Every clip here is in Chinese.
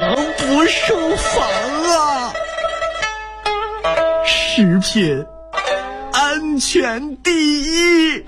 不胜防啊！食品安全第一。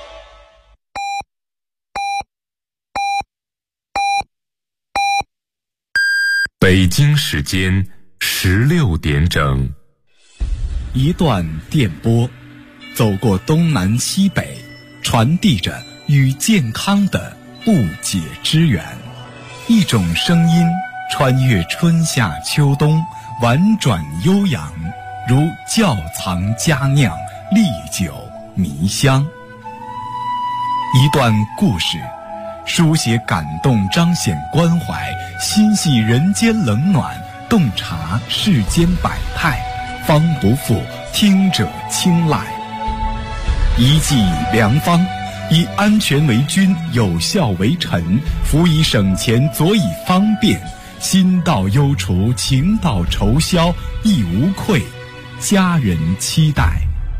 北京时间16点整， 一段电波走过东南西北，传递着与健康的不解之缘。一种声音穿越春夏秋冬，婉转悠扬，如窖藏佳酿，历久弥香。一段故事书写感动，彰显关怀，心系人间冷暖，洞察世间百态，方不负听者青睐。一剂良方，以安全为君，有效为臣，辅以省钱，佐以方便，心到忧除，情到愁消，亦无愧家人期待。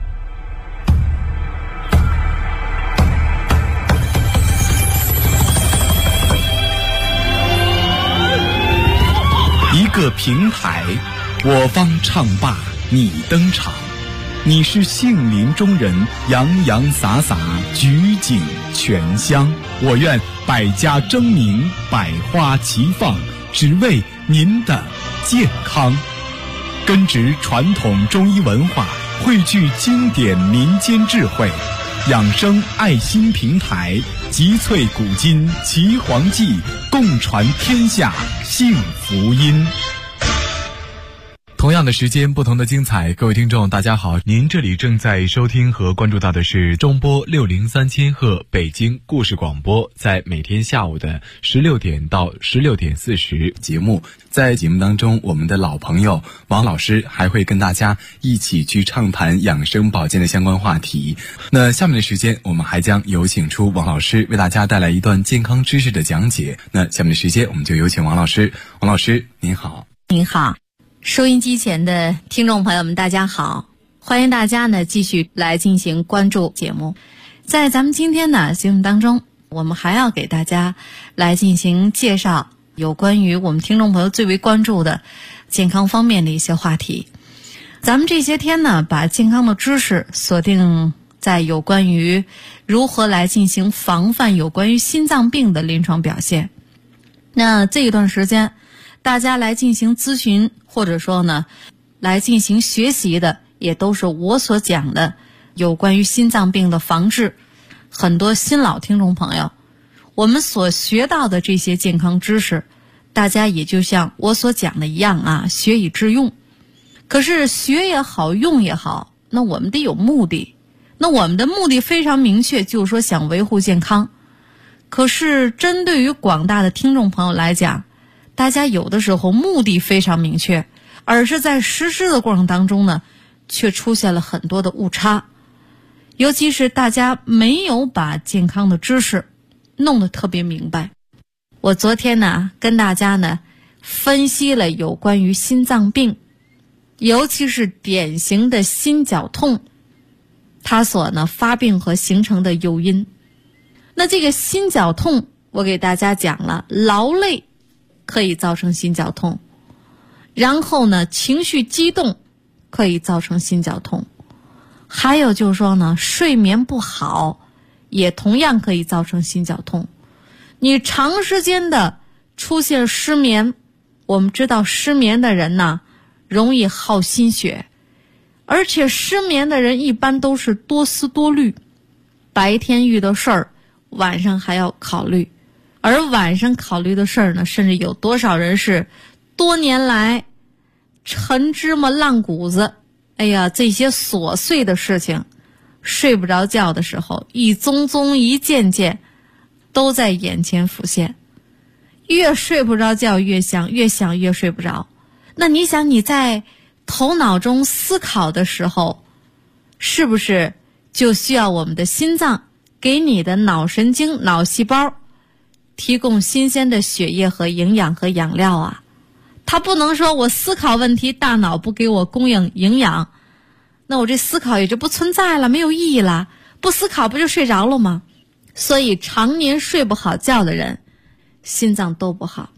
一个平台，我方唱罢你登场，你是杏林中人，洋洋洒洒，举景全香。我愿百家争鸣，百花齐放，只为您的健康。根植传统中医文化，汇聚经典民间智慧，养生爱心平台，集萃古今奇黄记，共传天下幸福音。同样的时间，不同的精彩。各位听众大家好，您这里正在收听和关注到的是中波603千赫北京故事广播，在每天下午的16点到16点40节目。在节目当中，我们的老朋友王老师还会跟大家一起去畅谈养生保健的相关话题。那下面的时间，我们还将有请出王老师为大家带来一段健康知识的讲解。那下面的时间，我们就有请王老师。王老师您好。 您好，收音机前的听众朋友们大家好，欢迎大家呢继续来进行关注节目。在咱们今天的节目当中，我们还要给大家来进行介绍有关于我们听众朋友最为关注的健康方面的一些话题。咱们这些天呢，把健康的知识锁定在有关于如何来进行防范有关于心脏病的临床表现。那这一段时间大家来进行咨询，或者说呢来进行学习的，也都是我所讲的有关于心脏病的防治。很多新老听众朋友，我们所学到的这些健康知识，大家也就像我所讲的一样啊，学以致用。可是学也好，用也好，那我们得有目的。那我们的目的非常明确，就是说想维护健康。可是针对于广大的听众朋友来讲，大家有的时候目的非常明确，而是在实施的过程当中呢，却出现了很多的误差。尤其是大家没有把健康的知识弄得特别明白。我昨天呢跟大家呢分析了有关于心脏病，尤其是典型的心绞痛，它所呢发病和形成的诱因。那这个心绞痛，我给大家讲了，劳累可以造成心绞痛，然后呢情绪激动可以造成心绞痛，还有就是说呢睡眠不好也同样可以造成心绞痛。你长时间的出现失眠，我们知道失眠的人呢容易耗心血，而且失眠的人一般都是多思多虑，白天遇到事儿晚上还要考虑，而晚上考虑的事儿呢，甚至有多少人是多年来陈芝麻烂谷子，哎呀，这些琐碎的事情，睡不着觉的时候，一宗宗一件件都在眼前浮现，越睡不着觉越想，越想越睡不着。那你想你在头脑中思考的时候，是不是就需要我们的心脏给你的脑神经、脑细胞提供新鲜的血液和营养和养料啊？它不能说我思考问题，大脑不给我供应营养，那我这思考也就不存在了，没有意义了。不思考不就睡着了吗？所以常年睡不好觉的人，心脏都不好。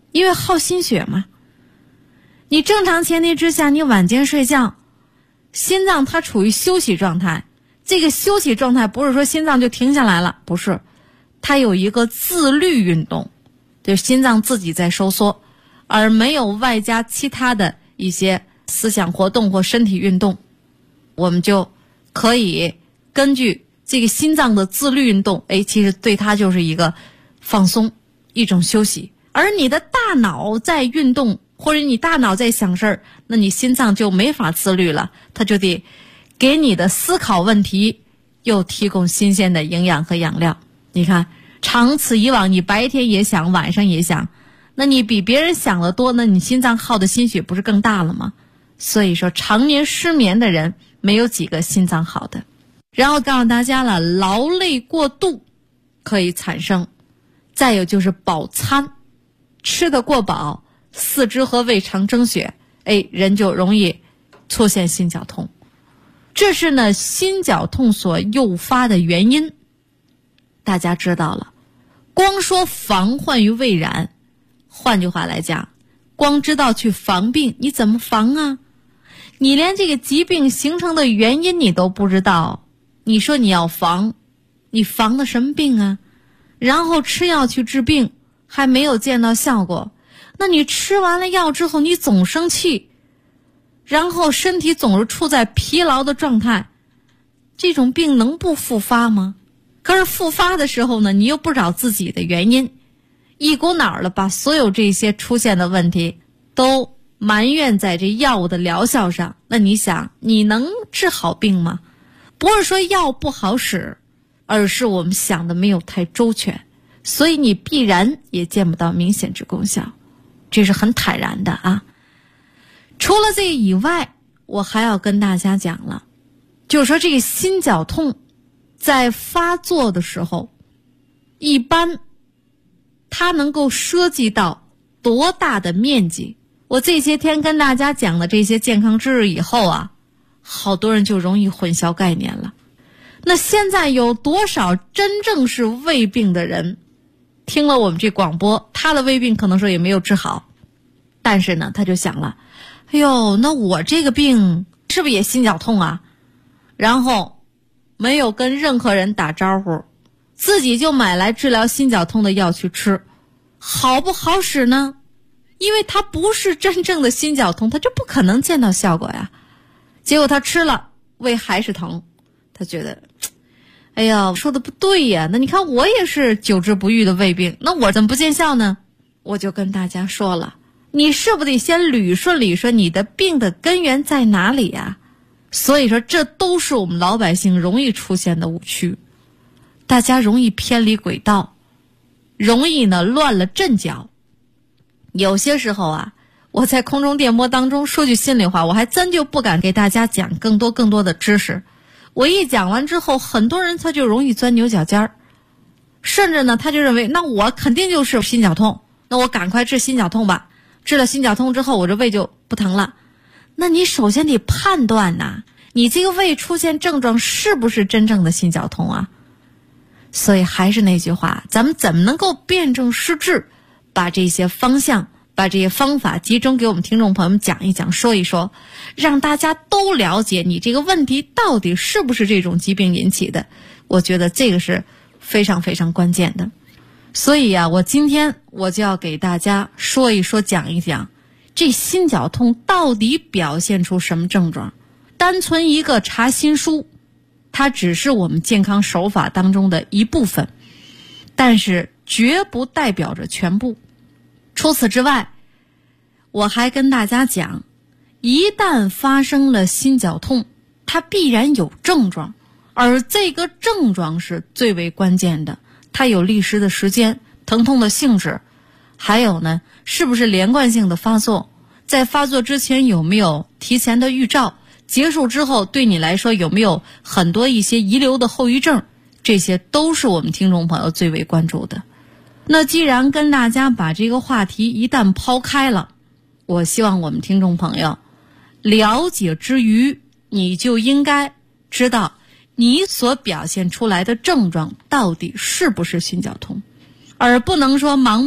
因为耗心血嘛。你正常前提之下，你晚间睡觉，心脏它处于休息状态，这个休息状态不是说心脏就停下来了，不是，它有一个自律运动，就是心脏自己在收缩，而没有外加其他的一些思想活动或身体运动，我们就可以根据这个心脏的自律运动，其实对它就是一个放松，一种休息。而你的大脑在运动，或者你大脑在想事儿，那你心脏就没法自律了，它就得给你的思考问题又提供新鲜的营养和养料。你看，长此以往，你白天也想，晚上也想，那你比别人想的多，那你心脏耗的心血不是更大了吗？所以说，常年失眠的人没有几个心脏好的。然后告诉大家了，劳累过度可以产生，再有就是饱餐，吃得过饱，四肢和胃肠蒸血，人就容易出现心绞痛。这是呢心绞痛所诱发的原因。大家知道了，光说防患于未然，换句话来讲，光知道去防病，你怎么防啊？你连这个疾病形成的原因你都不知道，你说你要防，你防的什么病啊？然后吃药去治病，还没有见到效果，那你吃完了药之后，你总生气，然后身体总是处在疲劳的状态，这种病能不复发吗？可是复发的时候呢，你又不找自己的原因，一股脑儿的把所有这些出现的问题都埋怨在这药物的疗效上，那你想，你能治好病吗？不是说药不好使，而是我们想的没有太周全，所以你必然也见不到明显之功效，这是很坦然的啊。除了这个以外，我还要跟大家讲了，就是说这个心绞痛在发作的时候，一般它能够涉及到多大的面积。我这些天跟大家讲的这些健康知识以后啊，好多人就容易混淆概念了。那现在有多少真正是胃病的人听了我们这广播，他的胃病可能说也没有治好，但是呢他就想了，哎呦，那我这个病是不是也心绞痛啊？然后没有跟任何人打招呼，自己就买来治疗心绞痛的药去吃，好不好使呢？因为它不是真正的心绞痛，它就不可能见到效果呀。结果他吃了，胃还是疼，他觉得，哎呀，说的不对呀，那你看我也是久治不愈的胃病，那我怎么不见效呢？我就跟大家说了，你是不是得先捋顺捋顺你的病的根源在哪里呀？所以说这都是我们老百姓容易出现的误区，大家容易偏离轨道，容易呢乱了阵脚。有些时候啊，我在空中电波当中说句心里话，我还真就不敢给大家讲更多的知识。我一讲完之后，很多人他就容易钻牛角尖儿，甚至呢他就认为，那我肯定就是心绞痛，那我赶快治心绞痛吧，治了心绞痛之后我这胃就不疼了。那你首先得判断呐，你这个胃出现症状是不是真正的心绞痛啊？所以还是那句话，咱们怎么能够辨证施治，把这些方向，把这些方法集中给我们听众朋友们讲一讲，说一说，让大家都了解你这个问题到底是不是这种疾病引起的。我觉得这个是非常非常关键的。所以啊，我今天我就要给大家说一说，讲一讲这心绞痛到底表现出什么症状。单纯一个查心书，它只是我们健康手法当中的一部分，但是绝不代表着全部。除此之外，我还跟大家讲，一旦发生了心绞痛，它必然有症状，而这个症状是最为关键的，它有历时的时间，疼痛的性质，还有呢，是不是连贯性的发作，在发作之前有没有提前的预兆，结束之后对你来说有没有很多一些遗留的后遗症，这些都是我们听众朋友最为关注的。那既然跟大家把这个话题一旦抛开了，我希望我们听众朋友了解之余，你就应该知道你所表现出来的症状到底是不是心绞痛，而不能说盲目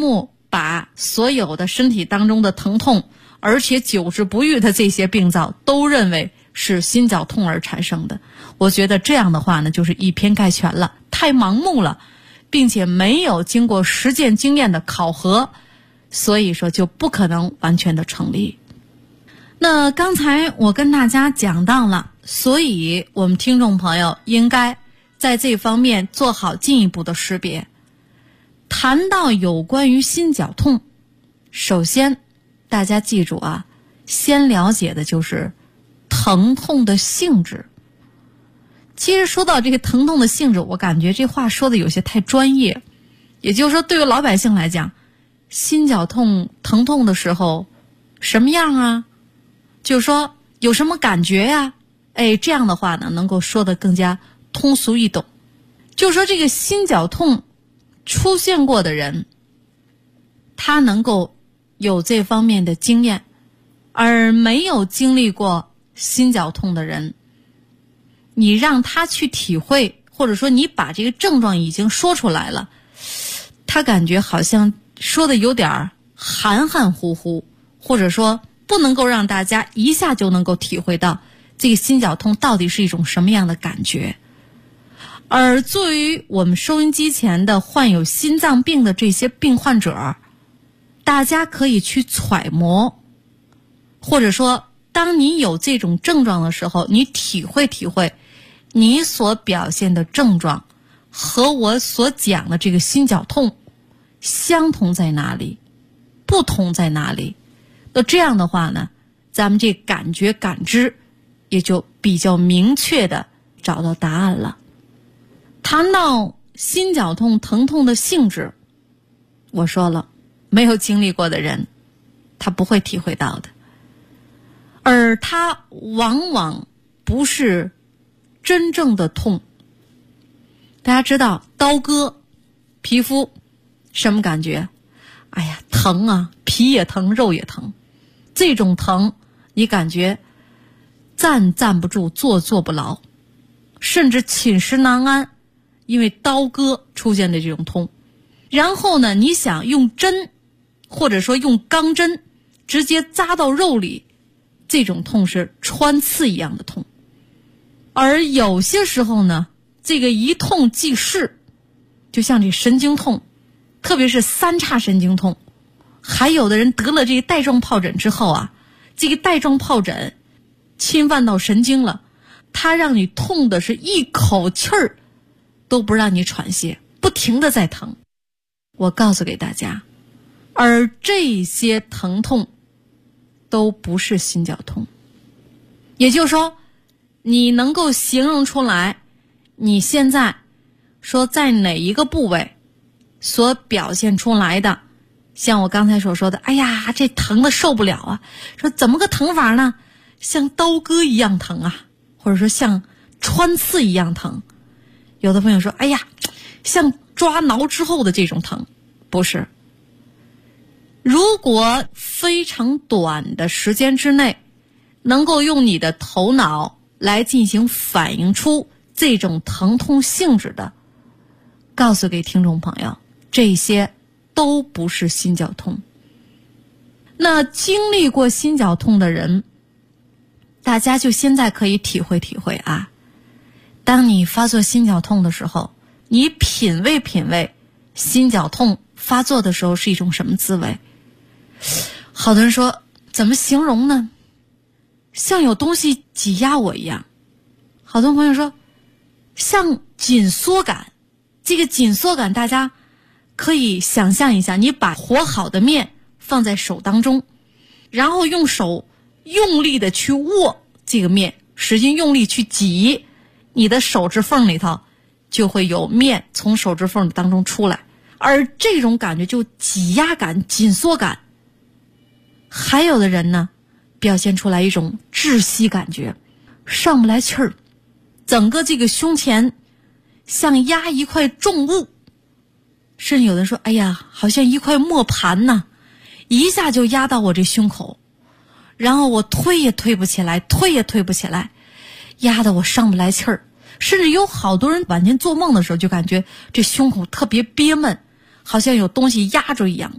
把所有的身体当中的疼痛，而且久治不愈的这些病灶都认为是心绞痛而产生的。我觉得这样的话呢，就是以偏概全了，太盲目了，并且没有经过实践经验的考核，所以说就不可能完全的成立。那刚才我跟大家讲到了，所以我们听众朋友应该在这方面做好进一步的识别。谈到有关于心绞痛，首先大家记住啊，先了解的就是疼痛的性质。其实说到这个疼痛的性质，我感觉这话说的有些太专业。也就是说，对于老百姓来讲，心绞痛疼痛的时候什么样啊？就是说有什么感觉呀？这样的话呢，能够说得更加通俗易懂。就是说这个心绞痛出现过的人，他能够有这方面的经验，而没有经历过心绞痛的人，你让他去体会，或者说你把这个症状已经说出来了，他感觉好像说的有点含含糊糊，或者说不能够让大家一下就能够体会到这个心绞痛到底是一种什么样的感觉。而作为我们收音机前的患有心脏病的这些病患者，大家可以去揣摩，或者说当你有这种症状的时候，你体会体会你所表现的症状和我所讲的这个心绞痛相同在哪里，不同在哪里。那这样的话呢，咱们这感觉感知也就比较明确的找到答案了。谈到心绞痛疼痛的性质，我说了，没有经历过的人他不会体会到的，而它往往不是真正的痛。大家知道刀割皮肤什么感觉？哎呀，疼啊，皮也疼，肉也疼。这种疼你感觉站不住，坐不牢，甚至寝食难安，因为刀割出现的这种痛。然后呢，你想用针或者说用钢针直接扎到肉里，这种痛是穿刺一样的痛。而有些时候呢，这个一痛即逝，就像这神经痛，特别是三叉神经痛。还有的人得了这个带状疱疹之后啊，这个带状疱疹侵犯到神经了，它让你痛的是一口气儿都不让你喘息，不停的在疼。我告诉给大家，而这些疼痛都不是心绞痛。也就是说，你能够形容出来你现在说在哪一个部位所表现出来的，像我刚才所说的，哎呀，这疼的受不了啊，说怎么个疼法呢？像刀割一样疼啊，或者说像穿刺一样疼。有的朋友说，哎呀，像抓挠之后的这种疼。不是。如果非常短的时间之内能够用你的头脑来进行反映出这种疼痛性质的，告诉给听众朋友，这些都不是心绞痛。那经历过心绞痛的人，大家就现在可以体会体会啊，当你发作心绞痛的时候，你品味品味心绞痛发作的时候是一种什么滋味。好多人说，怎么形容呢？像有东西挤压我一样。好多朋友说，像紧缩感。这个紧缩感大家可以想象一下，你把和好的面放在手当中，然后用手用力的去握这个面，使劲用力去挤，你的手指缝里头就会有面从手指缝当中出来，而这种感觉就挤压感、紧缩感。还有的人呢，表现出来一种窒息感觉，上不来气儿，整个这个胸前像压一块重物，甚至有人说，哎呀，好像一块磨盘呐，一下就压到我这胸口，然后我推也推不起来，推也推不起来，压得我上不来气儿。甚至有好多人晚间做梦的时候就感觉这胸口特别憋闷，好像有东西压着一样。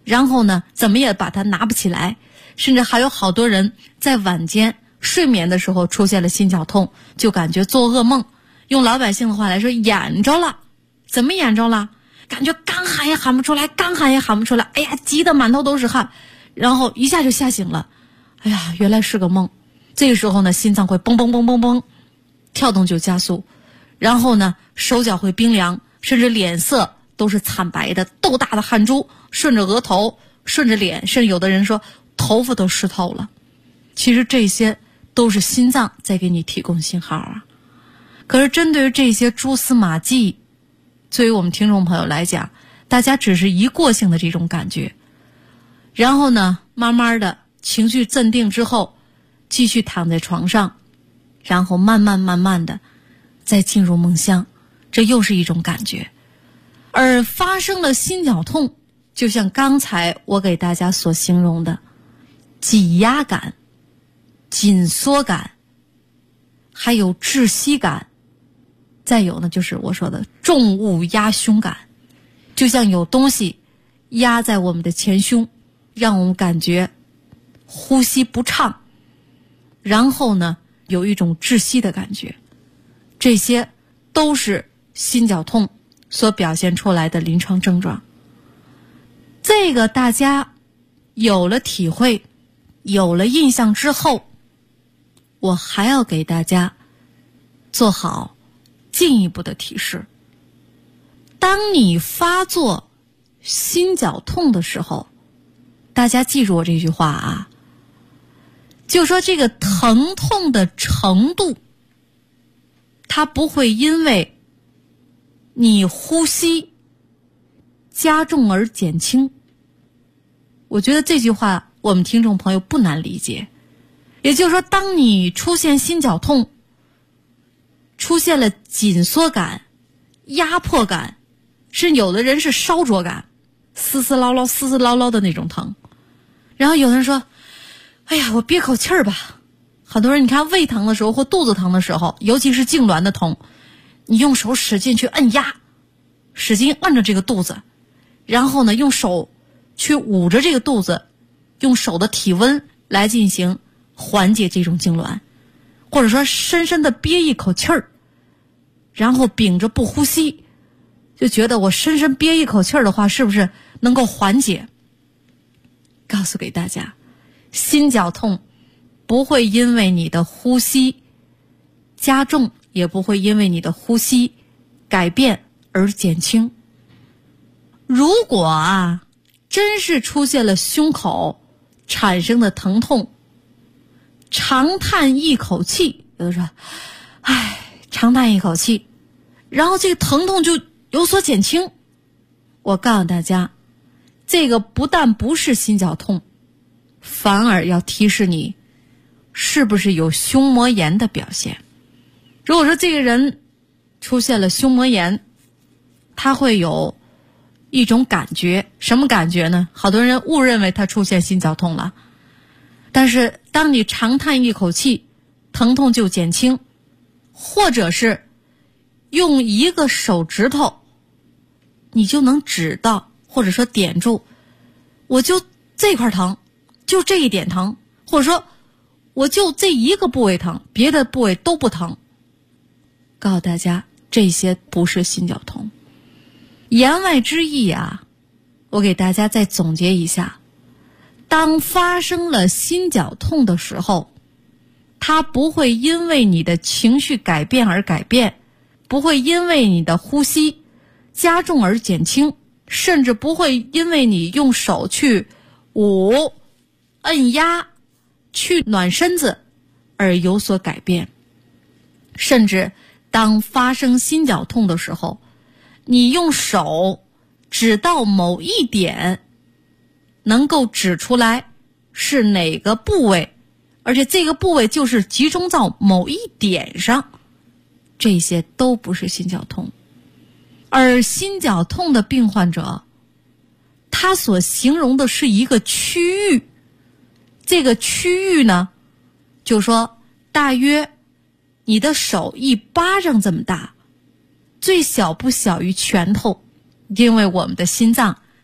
然后呢怎么也把它拿不起来，甚至还有好多人在晚间睡眠的时候出现了心绞痛，就感觉做噩梦，用老百姓的话来说演着了。怎么演着了？感觉刚喊也喊不出来，刚喊也喊不出来，哎呀急得满头都是汗，然后一下就吓醒了，哎呀原来是个梦。这个时候呢心脏会蹦蹦蹦蹦蹦跳动就加速，然后呢手脚会冰凉，甚至脸色都是惨白的，豆大的汗珠顺着额头顺着脸，甚至有的人说头发都湿透了。其实这些都是心脏在给你提供信号啊。可是针对于这些蛛丝马迹，对于我们听众朋友来讲，大家只是一过性的这种感觉，然后呢慢慢的情绪镇定之后继续躺在床上，然后慢慢的再进入梦乡，这又是一种感觉。而发生了心绞痛，就像刚才我给大家所形容的挤压感、紧缩感，还有窒息感，再有呢就是我说的重物压胸感，就像有东西压在我们的前胸，让我们感觉呼吸不畅，然后呢有一种窒息的感觉。这些都是心绞痛所表现出来的临床症状。这个大家有了体会，有了印象之后，我还要给大家做好进一步的提示。当你发作心绞痛的时候，大家记住我这句话啊，就说这个疼痛的程度，它不会因为你呼吸加重而减轻。我觉得这句话我们听众朋友不难理解。也就是说，当你出现心绞痛，出现了紧缩感、压迫感，是有的人是烧灼感，丝丝唠唠的那种疼。然后有的人说，哎呀我憋口气儿吧。很多人你看胃疼的时候或肚子疼的时候，尤其是痉挛的痛，你用手使劲去按压，使劲按着这个肚子，然后呢用手去捂着这个肚子，用手的体温来进行缓解这种痉挛，或者说深深的憋一口气儿，然后屏着不呼吸，就觉得我深深憋一口气儿的话是不是能够缓解。告诉给大家，心绞痛不会因为你的呼吸加重，也不会因为你的呼吸改变而减轻。如果真是出现了胸口产生的疼痛，长叹一口气，有的说唉，长叹一口气，然后这个疼痛就有所减轻。我告诉大家，这个不但不是心绞痛，反而要提示你是不是有胸膜炎的表现。如果说这个人出现了胸膜炎，他会有一种感觉，什么感觉呢？好多人误认为他出现心绞痛了，但是当你长叹一口气，疼痛就减轻，或者是用一个手指头你就能指到，或者说点住，我就这块疼，就这一点疼，或者说我就这一个部位疼，别的部位都不疼。告诉大家，这些不是心绞痛。言外之意我给大家再总结一下，当发生了心绞痛的时候，它不会因为你的情绪改变而改变，不会因为你的呼吸加重而减轻，甚至不会因为你用手去捂、按压、去暖身子而有所改变。甚至当发生心绞痛的时候，你用手指到某一点，能够指出来是哪个部位，而且这个部位就是集中到某一点上，这些都不是心绞痛。而心绞痛的病患者，他所形容的是一个区域，这个区域呢，就说大约你的手一巴掌这么大，最小不小于拳头，因为我们的心脏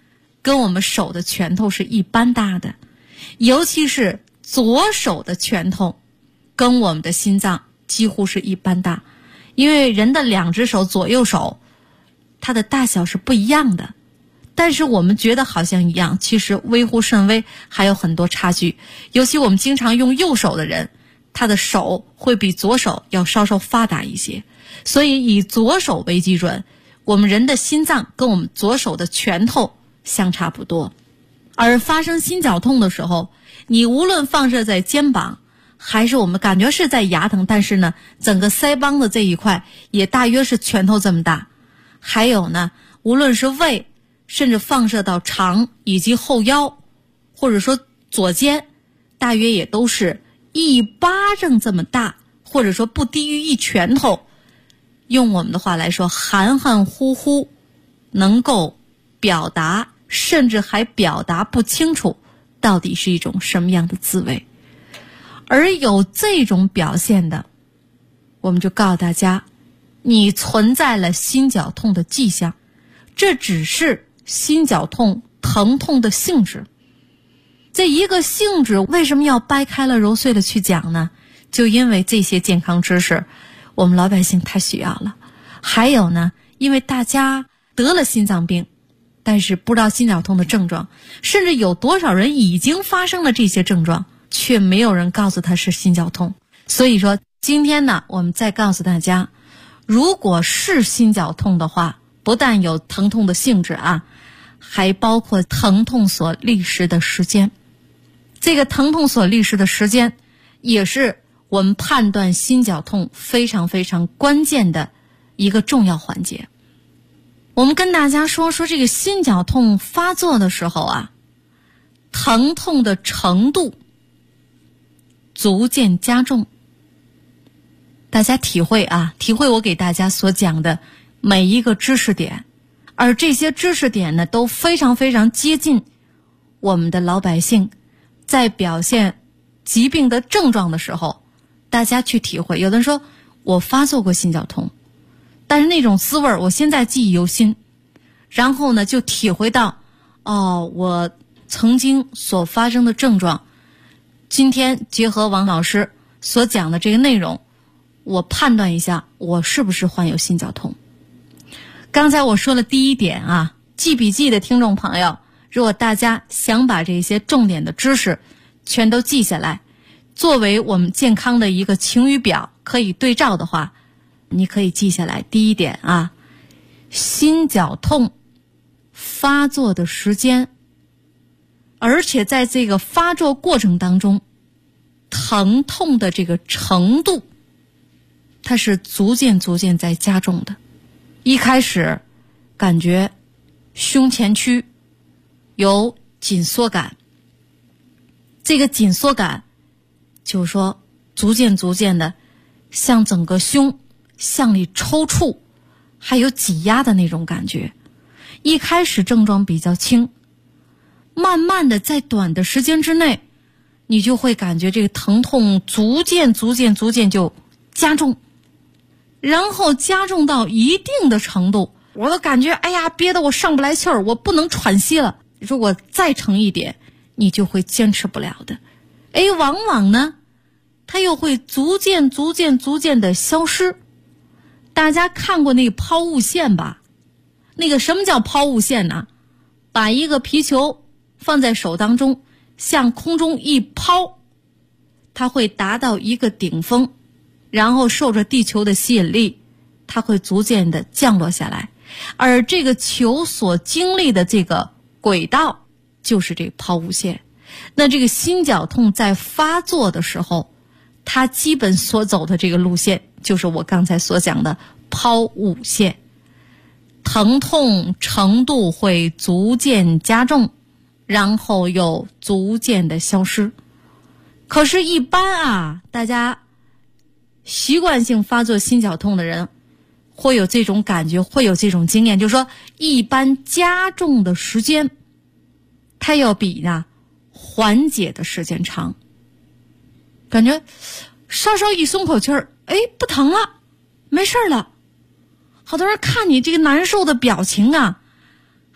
跟我们手的拳头是一般大的，尤其是左手的拳头跟我们的心脏几乎是一般大，因为人的两只手左右手它的大小是不一样的，但是我们觉得好像一样，其实微乎甚微，还有很多差距。尤其我们经常用右手的人，他的手会比左手要稍稍发达一些，所以以左手为基准，我们人的心脏跟我们左手的拳头相差不多。而发生心绞痛的时候，你无论放射在肩膀，还是我们感觉是在牙疼，但是呢，整个腮帮子这一块也大约是拳头这么大。还有呢，无论是胃，甚至放射到肠以及后腰，或者说左肩，大约也都是一巴掌这么大，或者说不低于一拳头。用我们的话来说，含含糊糊，能够表达，甚至还表达不清楚到底是一种什么样的滋味。而有这种表现的，我们就告诉大家，你存在了心绞痛的迹象，这只是心绞痛疼痛的性质。这一个性质为什么要掰开了揉碎了去讲呢？就因为这些健康知识我们老百姓太需要了。还有呢，因为大家得了心脏病，但是不知道心绞痛的症状，甚至有多少人已经发生了这些症状，却没有人告诉他是心绞痛。所以说今天呢，我们再告诉大家，如果是心绞痛的话，不但有疼痛的性质啊，还包括疼痛所历时的时间。这个疼痛所历时的时间，也是我们判断心绞痛非常非常关键的一个重要环节。我们跟大家说这个心绞痛发作的时候啊，疼痛的程度逐渐加重。大家体会我给大家所讲的每一个知识点，而这些知识点呢，都非常非常接近我们的老百姓在表现疾病的症状的时候，大家去体会。有的人说我发作过心绞痛，但是那种滋味我现在记忆犹新，然后呢就体会到我曾经所发生的症状，今天结合王老师所讲的这个内容，我判断一下我是不是患有心绞痛。刚才我说了第一点啊，记笔记的听众朋友，如果大家想把这些重点的知识全都记下来，作为我们健康的一个晴雨表可以对照的话，你可以记下来。第一点啊，心绞痛发作的时间，而且在这个发作过程当中，疼痛的这个程度，它是逐渐在加重的。一开始感觉胸前区有紧缩感，这个紧缩感就是说逐渐的向整个胸向里抽搐，还有挤压的那种感觉。一开始症状比较轻，慢慢的在短的时间之内，你就会感觉这个疼痛逐渐就加重，然后加重到一定的程度，我都感觉憋得我上不来气儿，我不能喘息了。如果再疼一点，你就会坚持不了的。往往呢它又会逐渐的消失。大家看过那个抛物线吧？那个什么叫抛物线呢？把一个皮球放在手当中，向空中一抛，它会达到一个顶峰，然后受着地球的吸引力，它会逐渐的降落下来，而这个球所经历的这个轨道就是这个抛物线。那这个心绞痛在发作的时候，它基本所走的这个路线就是我刚才所讲的抛物线，疼痛程度会逐渐加重，然后又逐渐的消失。可是一般大家习惯性发作心绞痛的人会有这种感觉，会有这种经验，就是说一般加重的时间它要比缓解的时间长。感觉稍稍一松口气儿，不疼了，没事了。好多人看你这个难受的表情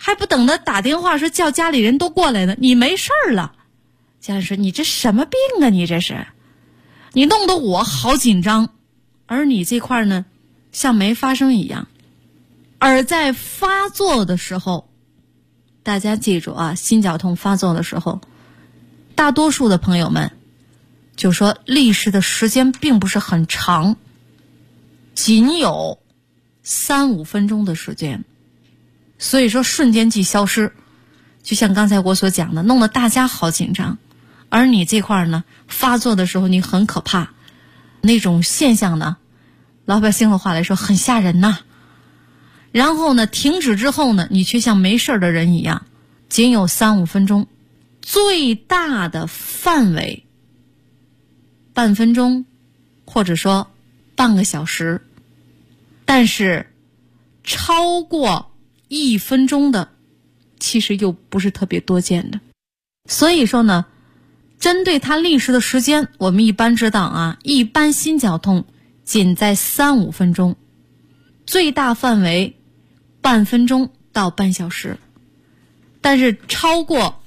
还不等他打电话说叫家里人都过来呢，你没事儿了。家人说你这什么病啊，你这是，你弄得我好紧张，而你这块呢像没发生一样。而在发作的时候，大家记住啊，心绞痛发作的时候，大多数的朋友们就说历时的时间并不是很长，仅有3-5分钟的时间，所以说瞬间即消失，就像刚才我所讲的，弄得大家好紧张。而你这块呢，发作的时候你很可怕，那种现象呢，老百姓的话来说很吓人呐。然后呢，停止之后呢，你却像没事的人一样，仅有3-5分钟，最大的范围半分钟，或者说半个小时，但是超过1分钟的其实又不是特别多见的。所以说呢，针对它历时的时间，我们一般知道啊，一般心绞痛仅在3-5分钟，最大范围半分钟到半小时，但是超过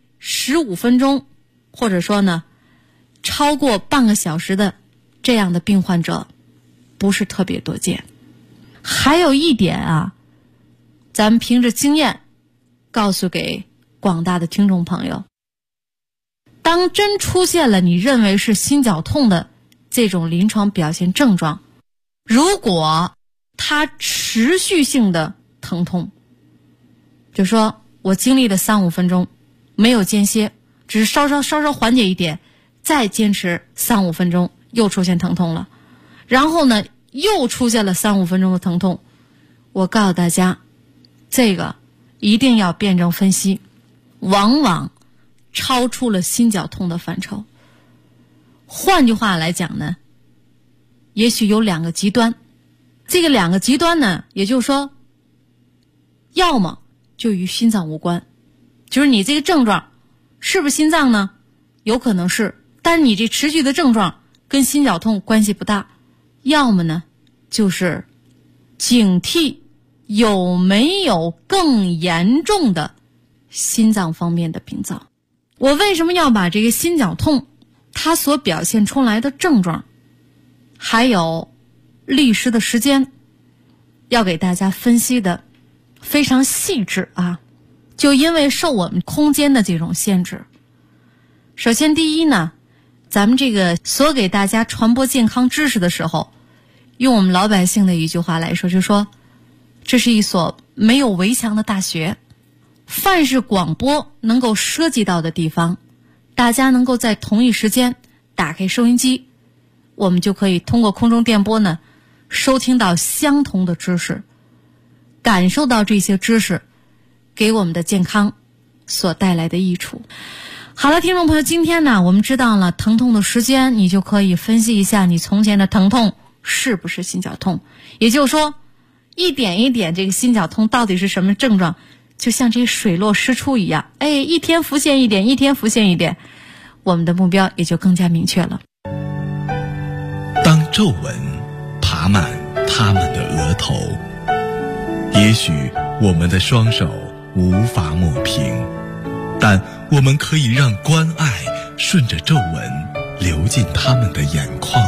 15分钟，或者说呢超过半个小时的这样的病患者不是特别多见。还有一点啊，咱们凭着经验告诉给广大的听众朋友，当真出现了你认为是心绞痛的这种临床表现症状，如果它持续性的疼痛，就说我经历了3-5分钟没有间歇，只是稍稍缓解一点，再坚持3-5分钟又出现疼痛了，然后呢又出现了3-5分钟的疼痛，我告诉大家，这个一定要辩证分析，往往超出了心绞痛的范畴。换句话来讲呢，也许有2个极端，这个2个极端呢，也就是说要么就与心脏无关，就是你这个症状是不是心脏呢？有可能是，但是你这持续的症状跟心绞痛关系不大。要么呢就是警惕有没有更严重的心脏方面的病灶。我为什么要把这个心绞痛它所表现出来的症状还有历时的时间要给大家分析的非常细致啊？就因为受我们空间的这种限制。首先第一呢，咱们这个所给大家传播健康知识的时候，用我们老百姓的一句话来说，就说这是一所没有围墙的大学，凡是广播能够涉及到的地方，大家能够在同一时间打开收音机，我们就可以通过空中电波呢收听到相同的知识，感受到这些知识给我们的健康所带来的益处。好了，听众朋友，今天呢我们知道了疼痛的时间，你就可以分析一下你从前的疼痛是不是心绞痛，也就是说一点一点这个心绞痛到底是什么症状，就像这水落石出一样，一天浮现一点，一天浮现一点，我们的目标也就更加明确了。 当皱纹爬满他们的额头，也许我们的双手无法抹平，但我们可以让关爱顺着皱纹流进他们的眼眶。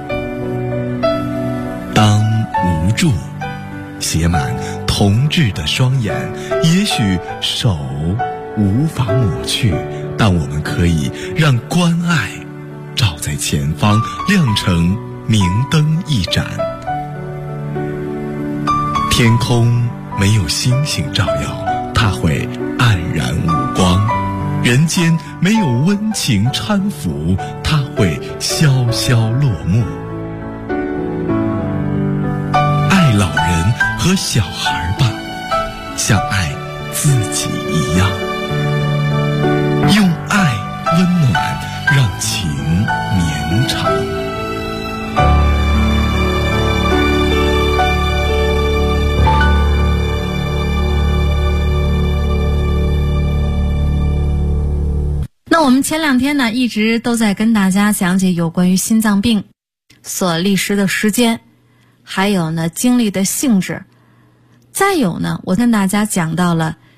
当无助写满同志的双眼，也许手无法抹去，但我们可以让关爱照在前方，亮成明灯一盏。天空没有星星照耀，它会黯然无光；人间没有温情搀扶，它会萧萧落幕。爱老人和小孩吧，像爱自己一样，用爱温暖，让情绵长。 那我们前2天呢，一直都在跟大家讲解有关于心脏病所历时的时间，还有呢经历的性质。再有呢，我跟大家讲到了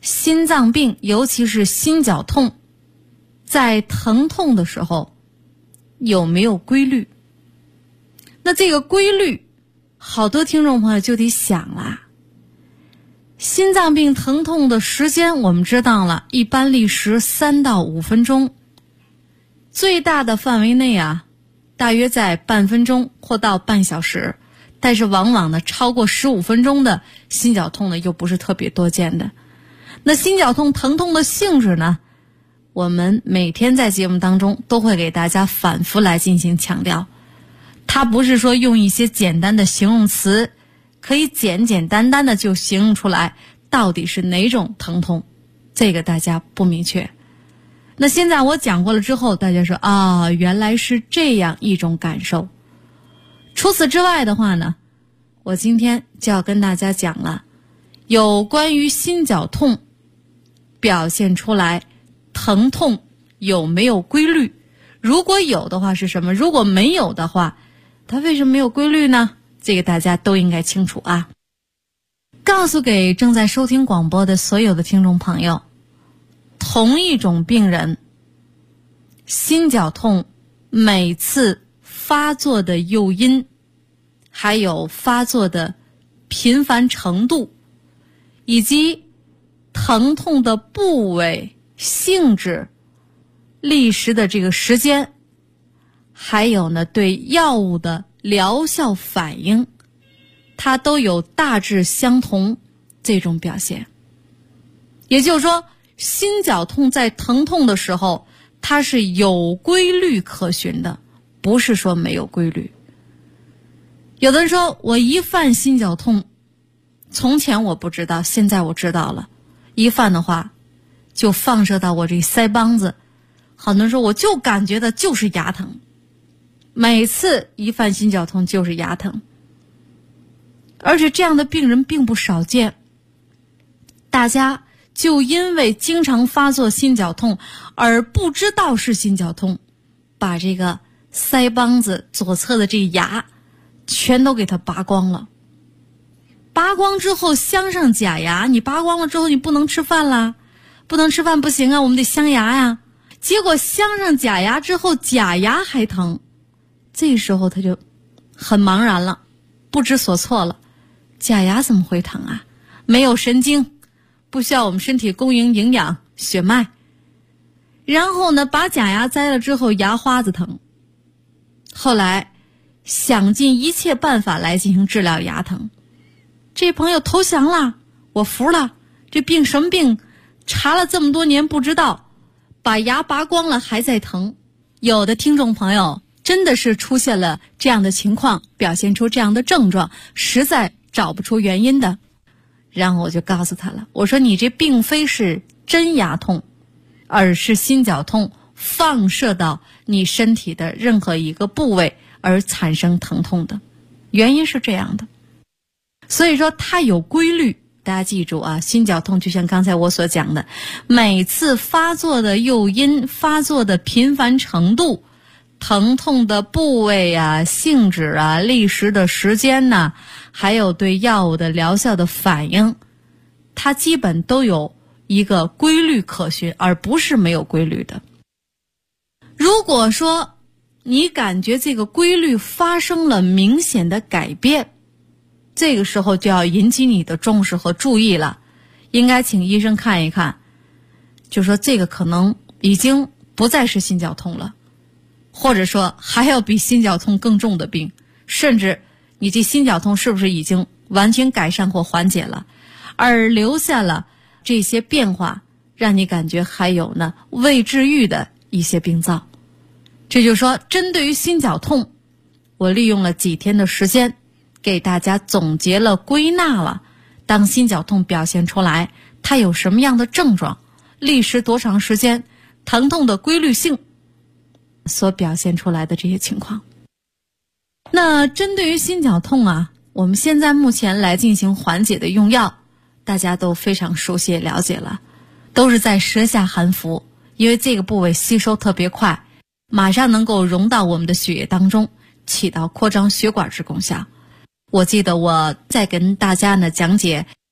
心脏病，尤其是心绞痛，在疼痛的时候有没有规律？那这个规律，好多听众朋友就得想啦。心脏病疼痛的时间我们知道了，一般历时3到5分钟，最大的范围内大约在半分钟或到半小时，但是往往呢超过15分钟的心绞痛呢又不是特别多见的。那心绞痛疼痛的性质呢，我们每天在节目当中都会给大家反复来进行强调，它不是说用一些简单的形容词可以简简单单的就形容出来到底是哪种疼痛，这个大家不明确。那现在我讲过了之后，大家说原来是这样一种感受。除此之外的话呢，我今天就要跟大家讲了有关于心绞痛表现出来疼痛有没有规律，如果有的话是什么，如果没有的话它为什么没有规律呢？这个大家都应该清楚啊。告诉给正在收听广播的所有的听众朋友，同一种病人心绞痛每次发作的诱因，还有发作的频繁程度，以及疼痛的部位、性质、历时的这个时间，还有呢对药物的疗效反应，它都有大致相同这种表现。也就是说，心绞痛在疼痛的时候它是有规律可循的，不是说没有规律。有的人说我一犯心绞痛，从前我不知道，现在我知道了，一犯的话就放射到我这腮帮子，很多人说我就感觉到就是牙疼，每次一犯心绞痛就是牙疼，而且这样的病人并不少见。大家就因为经常发作心绞痛而不知道是心绞痛，把这个腮帮子左侧的这牙全都给它拔光了。拔光之后镶上假牙，你拔光了之后你不能吃饭啦，不能吃饭不行啊，我们得镶牙呀。结果镶上假牙之后假牙还疼，这时候他就很茫然了，不知所措了。假牙怎么会疼啊？没有神经，不需要我们身体供应营养血脉。然后呢，把假牙摘了之后牙花子疼，后来想尽一切办法来进行治疗牙疼。这朋友投降了，我服了，这病什么病？查了这么多年不知道，把牙拔光了还在疼。有的听众朋友真的是出现了这样的情况，表现出这样的症状，实在找不出原因的。然后我就告诉他了，我说你这并非是真牙痛，而是心绞痛放射到你身体的任何一个部位而产生疼痛的，原因是这样的。所以说它有规律，大家记住啊，心绞痛就像刚才我所讲的，每次发作的诱因、发作的频繁程度、疼痛的部位啊、性质啊、历时的时间呢，还有对药物的疗效的反应，它基本都有一个规律可循，而不是没有规律的。如果说你感觉这个规律发生了明显的改变，这个时候就要引起你的重视和注意了，应该请医生看一看，就说这个可能已经不再是心绞痛了，或者说还要比心绞痛更重的病，甚至你这心绞痛是不是已经完全改善或缓解了，而留下了这些变化，让你感觉还有呢未治愈的一些病灶。这就是说，针对于心绞痛，我利用了几天的时间给大家总结了归纳了当心绞痛表现出来它有什么样的症状，历时多长时间，疼痛的规律性所表现出来的这些情况。那针对于心绞痛啊，我们现在目前来进行缓解的用药大家都非常熟悉了解了，都是在舌下含服，因为这个部位吸收特别快，马上能够融到我们的血液当中，起到扩张血管之功效。我记得我在跟大家呢讲解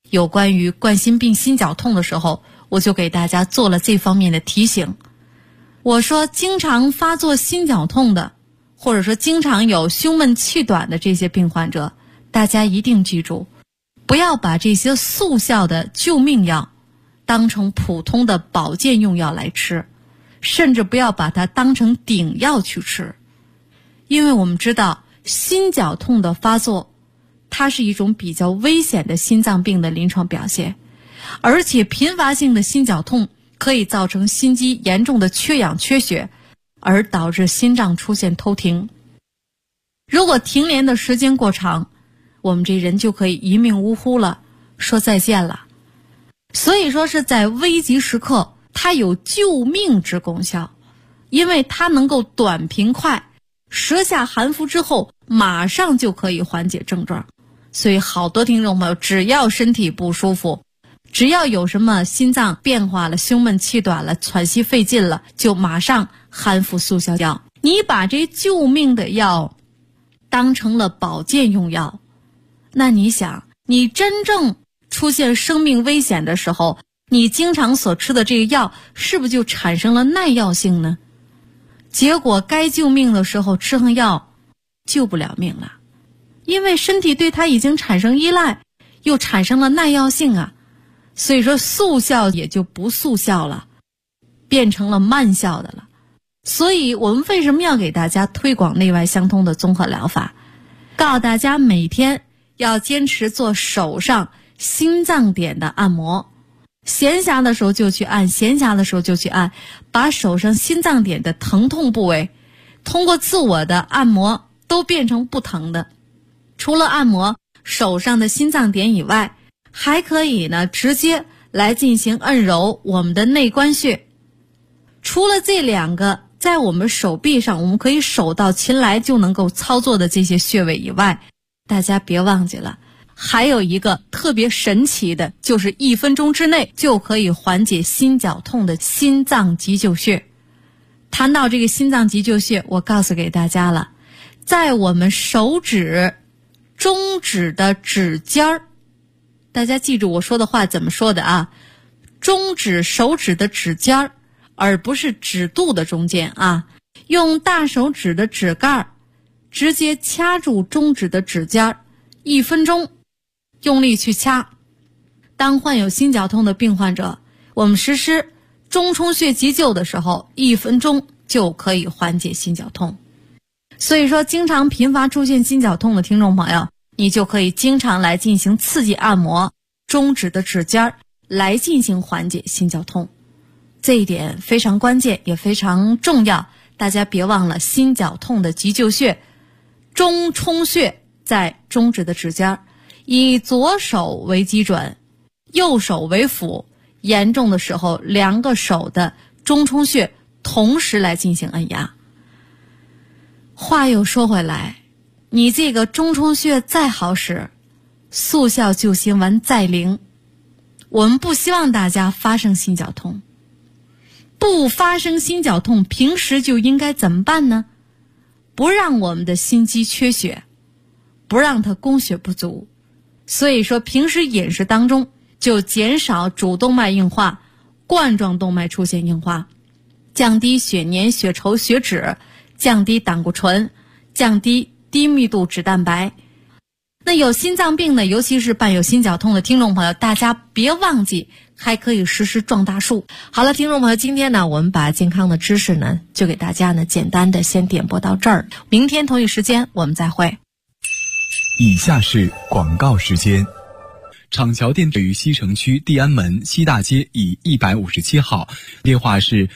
有关于冠心病、心绞痛的时候，我就给大家做了这方面的提醒。我说经常发作心绞痛的，或者说经常有胸闷气短的这些病患者，大家一定记住，不要把这些速效的救命药当成普通的保健用药来吃，甚至不要把它当成顶药去吃。因为我们知道心绞痛的发作，它是一种比较危险的心脏病的临床表现，而且频繁性的心绞痛可以造成心肌严重的缺氧缺血，而导致心脏出现偷停。如果停连的时间过长，我们这人就可以一命呜呼了，说再见了。所以说是在危急时刻，它有救命之功效，因为它能够短平快，舌下含服之后马上就可以缓解症状。所以好多听众朋友只要身体不舒服，只要有什么心脏变化了，胸闷气短了，喘息费劲了，就马上含服速效药。你把这救命的药当成了保健用药，那你想，你真正出现生命危险的时候，你经常所吃的这个药是不是就产生了耐药性呢？结果该救命的时候吃上药救不了命了，因为身体对它已经产生依赖，又产生了耐药性啊。所以说速效也就不速效了，变成了慢效的了。所以我们为什么要给大家推广内外相通的综合疗法，告诉大家每天要坚持做手上心脏点的按摩，闲暇的时候就去按，闲暇的时候就去按，把手上心脏点的疼痛部位通过自我的按摩都变成不疼的。除了按摩手上的心脏点以外，还可以呢直接来进行按揉我们的内关穴。除了这两个在我们手臂上我们可以手到擒来就能够操作的这些穴位以外，大家别忘记了，还有一个特别神奇的，就是1分钟之内就可以缓解心绞痛的心脏急救穴。谈到这个心脏急救穴，我告诉给大家了，在我们手指中指的指尖儿，大家记住我说的话怎么说的啊？中指手指的指尖儿，而不是指肚的中间啊。用大手指的指盖直接掐住中指的指尖儿，1分钟用力去掐。当患有心绞痛的病患者，我们实施中冲穴急救的时候，1分钟就可以缓解心绞痛。所以说经常频繁出现心绞痛的听众朋友，你就可以经常来进行刺激按摩中指的指尖来进行缓解心绞痛。这一点非常关键也非常重要，大家别忘了心绞痛的急救穴中冲穴在中指的指尖，以左手为基准，右手为辅，严重的时候2个手的中冲穴同时来进行按压。话又说回来，你这个中冲穴再好使，速效救心丸再灵，我们不希望大家发生心绞痛。不发生心绞痛，平时就应该怎么办呢？不让我们的心肌缺血，不让它供血不足。所以说平时饮食当中就减少主动脉硬化、冠状动脉出现硬化，降低血粘、血稠、血脂，降低胆固醇，降低低密度脂蛋白。那有心脏病的，尤其是伴有心绞痛的听众朋友，大家别忘记还可以实施撞大树。好了，听众朋友，今天呢我们把健康的知识呢就给大家呢简单的先点播到这儿，明天同一时间我们再会。 以下是广告时间。厂桥店位于西城区地安门西大街以157号，电话是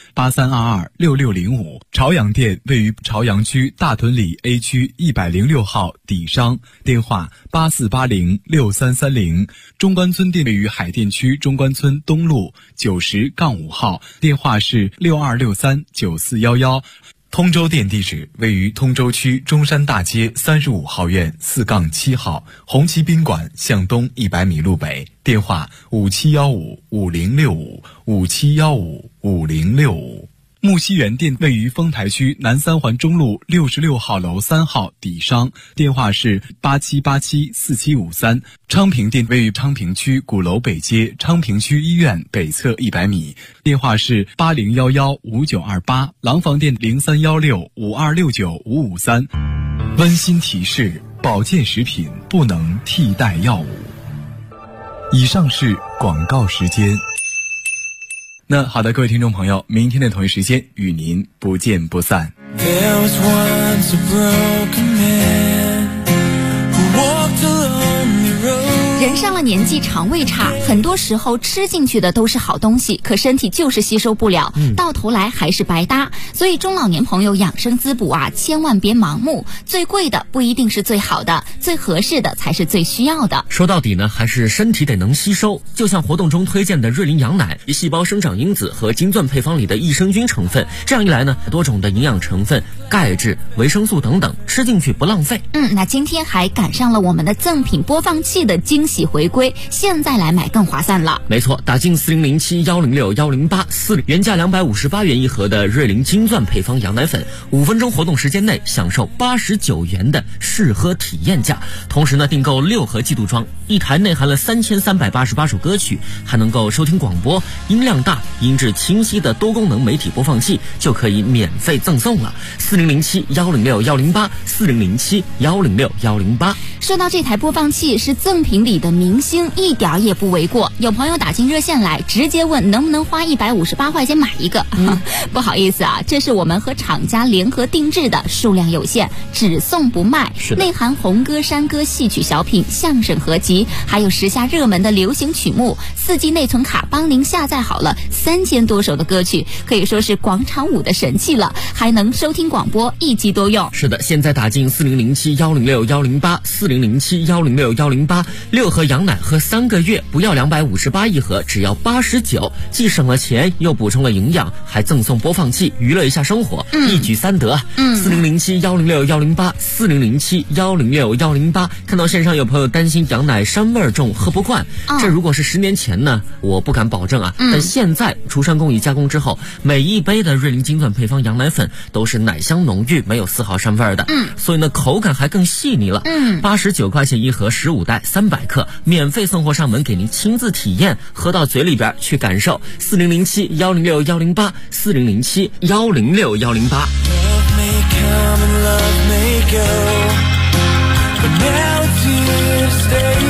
83226605。朝阳店位于朝阳区大屯里 A 区106号底商，电话84806330。中关村店位于海淀区中关村东路90-5号，电话是62639411。通州店地址位于通州区中山大街35号院4-7号，红旗宾馆向东100米路北，电话5715506557155065。 木樨园店位于丰台区南三环中路66号楼3号底商，电话是87874753。昌平店位于昌平区鼓楼北街昌平区医院北侧100米，电话是80115928。廊坊店031652695553。温馨提示：保健食品不能替代药物。以上是广告时间。那好的，各位听众朋友，明天的同一时间与您不见不散。 There was once a broken man who walked a lonely road. 人上了年纪，肠胃差，很多时候吃进去的都是好东西，可身体就是吸收不了，到头来还是白搭。所以中老年朋友养生滋补啊，千万别盲目。最贵的不一定是最好的，最合适的才是最需要的。 说到底呢，还是身体得能吸收。就像活动中推荐的瑞麟羊奶，细胞生长因子和金钻配方里的益生菌成分，这样一来呢，多种的营养成分、钙质、维生素等等，吃进去不浪费。 那今天还赶上了我们的赠品播放器的惊喜回归，现在来买更划算了。 没错，打进4007106108原价258元一盒的瑞麟金钻配方羊奶粉，5分钟活动时间内享受89元的试喝体验价。同时呢，订购6盒季度装，一台内含了3388首歌曲，还能够收听广播，音量大、音质清晰的多功能媒体播放器就可以免费赠送了。4007106108 4007106108。 说到这台播放器是赠品里的明星，一点也不为过。有朋友打进热线来，直接问能不能花158块钱买一个。不好意思啊，这是我们和厂家联合定制的，数量有限，只送不卖。内含红歌、山歌、戏曲小品、相声合集，还有时下热门的流行曲目。4G 内存卡帮您下载好了3000多首的歌曲，可以说是广场舞的神器了，还能收听广播，一机多用。 是的，现在打进4007106108 4007106108 6盒羊奶喝3个月，不要258一盒，只要89，既省了钱又补充了营养，还赠送播放器，娱乐一下生活，一举3得。4007106108 4007106108。看到线上有朋友担心羊奶膻味重，喝不惯，这如果是10年前呢，我不敢保证啊，但现在除山工艺加工之后，每一杯的瑞麟金钻配方羊奶粉都是奶香浓郁，没有丝毫膻味的，所以呢口感还更细腻了。89块钱一盒，15袋300克，免费送货上门，给您亲自体验，喝到嘴里边去感受。4007106108 4007106108。 Love may come and love may go, but now it's here to stay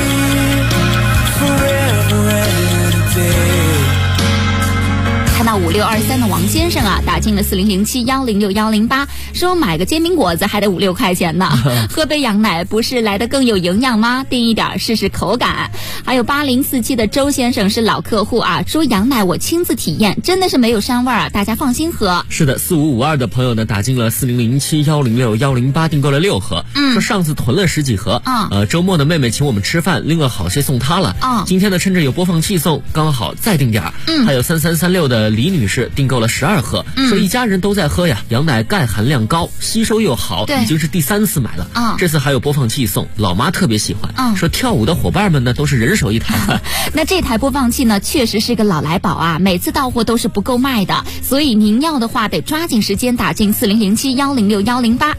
forever and a day. 看到5623的王先生啊，打进了4007106108，说买个煎饼果子还得5-6块钱呢，喝杯羊奶不是来得更有营养吗？订一点试试口感。还有8047的周先生是老客户啊，说羊奶我亲自体验，真的是没有膻味啊，大家放心喝。 是的，4552的朋友呢打进了4007106108，订购了6盒，说上次囤了10几盒，周末的妹妹请我们吃饭，拎了好些送她了，今天呢趁着有播放器送，刚好再订点。还有3336的李女士订购了12盒，说一家人都在喝呀，羊奶钙含量高，吸收又好，已经是第3次买了，这次还有播放器送，老妈特别喜欢，说跳舞的伙伴们呢都是人手一台。 那这台播放器呢确实是个老来宝啊，每次到货都是不够卖的，所以您要的话得抓紧时间打进4007106108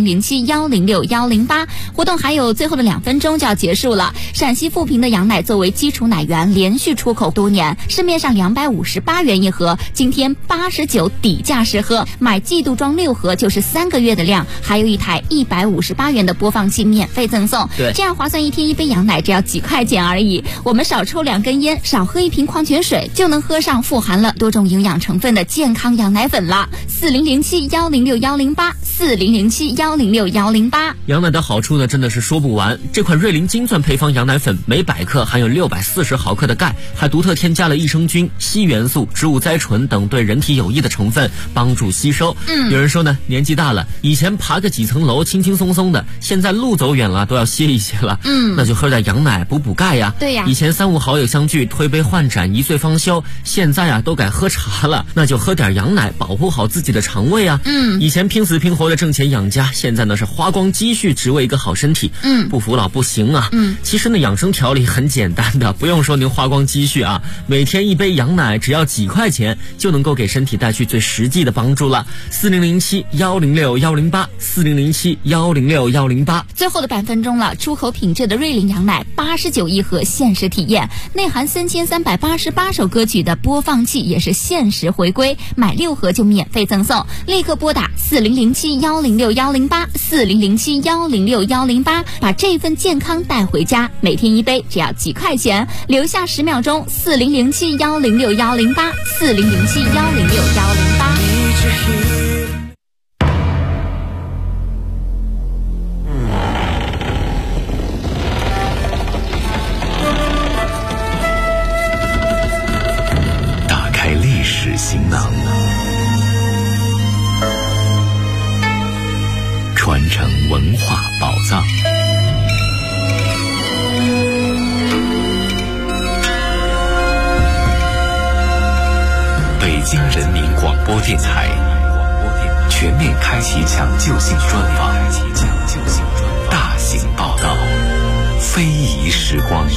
4007106108。活动还有最后的2分钟就要结束了。陕西富平的羊奶作为基础奶源，连续出口多年，市面上258元一盒，今天89底价试喝，买季度装6盒就是3个月的量，还有一台158元的播放器免费赠送。 对， 这样划算，一天1杯羊奶只要几块钱而已。我们少抽2根烟，少喝1瓶矿泉水，就能喝上富含了多种营养成分的健康羊奶粉了。4007106108 4007106108。 羊奶的好处呢真的是说不完，这款瑞麟金钻配方羊奶粉每100克含有640毫克的钙，还独特添加了益生菌、硒元素、植物甾醇等对人体有益的成分，帮助吸收。有人说呢，年纪大了，以前爬个几层楼轻轻松松的，现在路走远了都要歇一歇了，那就喝点羊奶补补钙呀。 对呀， 以前3、5好友相聚推杯换盏1岁方休，现在啊都改喝茶了，那就喝点羊奶保护好自己的肠胃啊。以前拼死拼活的挣钱养家，现在呢是花光积蓄只为一个好身体，不服老不行啊。其实呢养生调理很简单的，不用说您花光积蓄啊，每天1杯羊奶只要几块钱， 练，就能够给身体带去最实际的帮助了。4007-106-108，4007-106-108。 最后的半分钟了，出口品质的瑞麟羊奶89一盒限时体验，内含3388首歌曲的播放器也是限时回归，买6盒就免费赠送。立刻拨打4007-106-108，4007-106-108，把这份健康带回家，每天1杯，只要几块钱，留下10秒钟，4007-106-108，4007-106-108。 打开历史行囊，传承文化宝藏。北京人民广播电台全面开启抢救性专访，大型报道，非遗时光。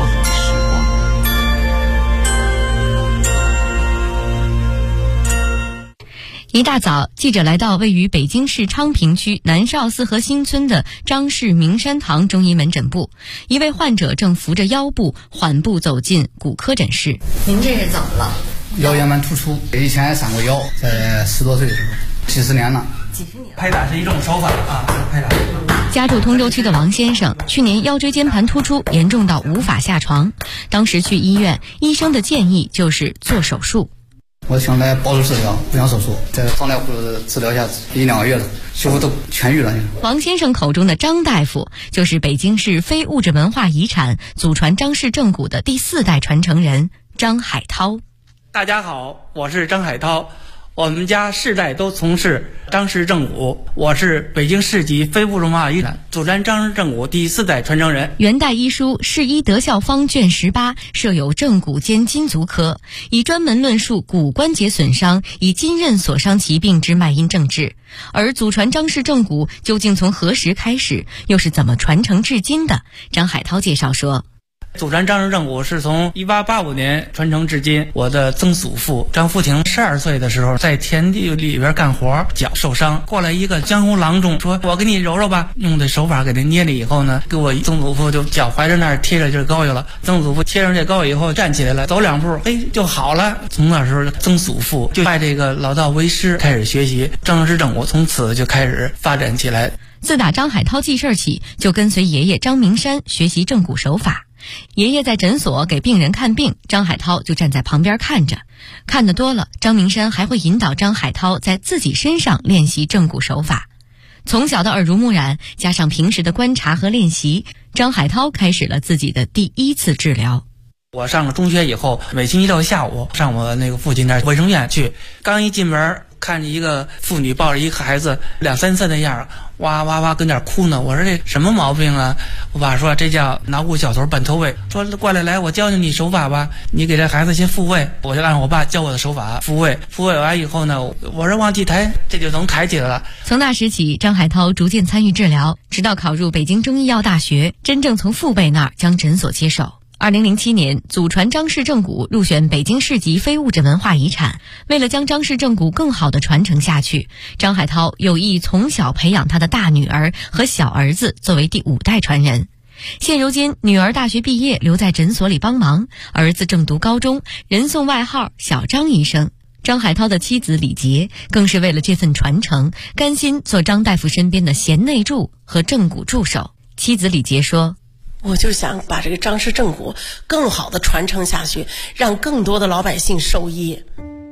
一大早，记者来到位于北京市昌平区南少四河新村的张氏明山堂中医门诊部，一位患者正扶着腰部缓步走进骨科诊室。您这是怎么了？ 腰间盘突出，以前也上过腰，在10多岁的时候，几十年了。 拍打是一种手法啊，拍打。 家住通州区的王先生，去年腰椎间盘突出严重到无法下床，当时去医院，医生的建议就是做手术。 我想来保守治疗，不想手术，在张大夫治疗下1-2个月了，几乎都痊愈了。 王先生口中的张大夫，就是北京市非物质文化遗产祖传张氏正骨的第4代传承人张海涛。 大家好，我是张海涛，我们家世代都从事张氏正骨，我是北京市级非物质文化遗产祖传张氏正骨第4代传承人。 元代医书《世医德效方》卷18设有正骨兼筋足科，以专门论述骨关节损伤以筋韧所伤疾病之脉因症治。而祖传张氏正骨究竟从何时开始，又是怎么传承至今的？张海涛介绍说， 祖传张氏正骨是从1885年传承至今。我的曾祖父张福亭12岁的时候，在田地里边干活，脚受伤，过来一个江湖郎中说：“我给你揉揉吧。”用的手法给他捏了以后呢，给我曾祖父就脚踝着那儿贴着这膏药了。曾祖父贴上这膏药以后，站起来了，走2步，就好了。从那时候，曾祖父就拜这个老道为师，开始学习张氏正骨，从此就开始发展起来。 自打张海涛记事起，就跟随爷爷张明山学习正骨手法。爷爷在诊所给病人看病，张海涛就站在旁边看着。看得多了，张明山还会引导张海涛在自己身上练习正骨手法。从小的耳濡目染，加上平时的观察和练习，张海涛开始了自己的第1次治疗。 我上了中学以后，每星期六下午上我那个父亲那卫生院去，刚一进门，看见一个妇女抱着一个孩子，2、3岁的样，哇哇哇跟那儿哭呢。我说这什么毛病啊？我爸说这叫脑骨小头半脱位，说过来，我教教你手法吧，你给这孩子先复位。我就按我爸教我的手法复位完以后呢，我说往起抬，这就能抬起来了。 从那时起，张海涛逐渐参与治疗，直到考入北京中医药大学，真正从父辈那儿将诊所接手。2007年，祖传张氏正骨入选北京市级非物质文化遗产。为了将张氏正骨更好地传承下去，张海涛有意从小培养他的大女儿和小儿子作为第5代传人。现如今，女儿大学毕业留在诊所里帮忙，儿子正读高中，人送外号小张医生。张海涛的妻子李杰更是为了这份传承，甘心做张大夫身边的贤内助和正骨助手。妻子李杰说， 我就想把这个张氏正骨更好的传承下去，让更多的老百姓受益。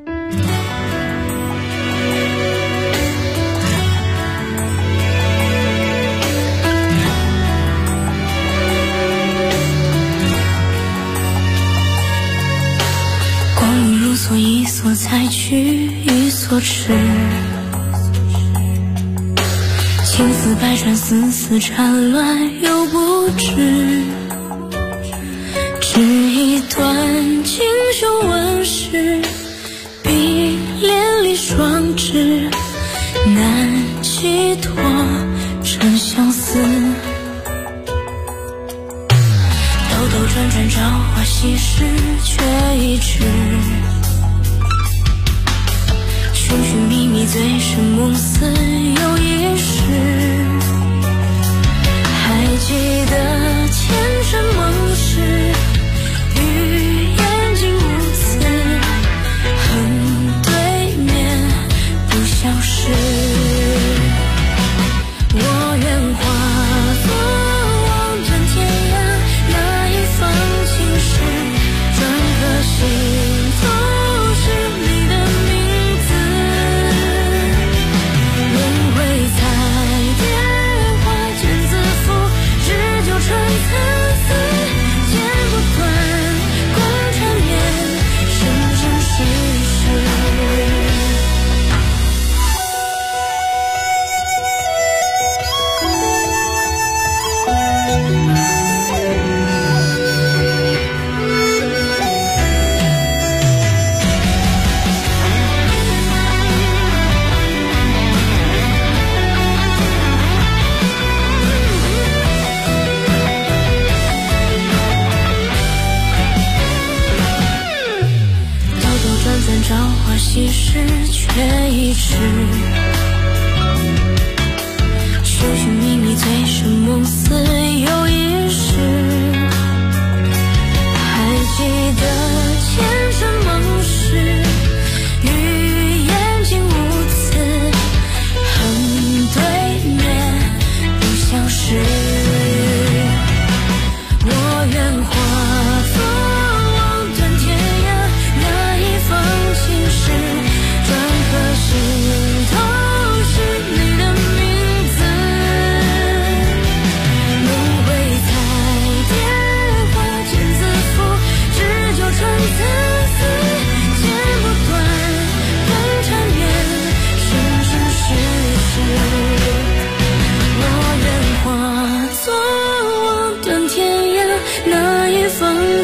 光阴如梭，一梭采取，一梭吃。情丝百转，丝丝缠乱又不知，只一段锦绣纹饰，碧连理双枝，难寄托成相思。兜兜转转，朝花夕拾，却一直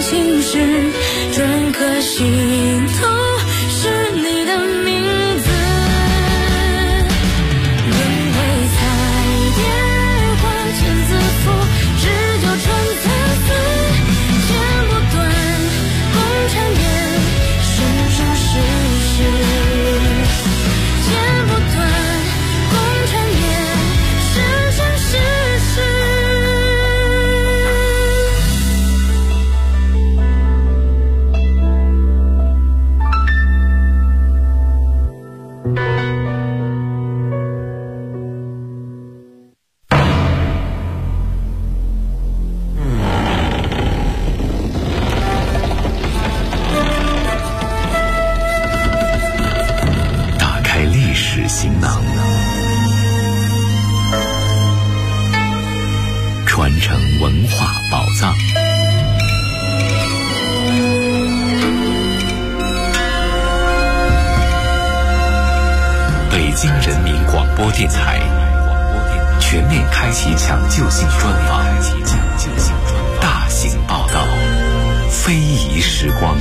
情时，整颗心都是你的名字。轮回彩蝶化千字符，只就穿残丝，剪不断红缠绵，生生世世。剪不断红缠绵，生生世世。 打开历史行囊，传承文化宝藏。北京人民广播电台全面开启抢救性专访，大型报道，非遗时光。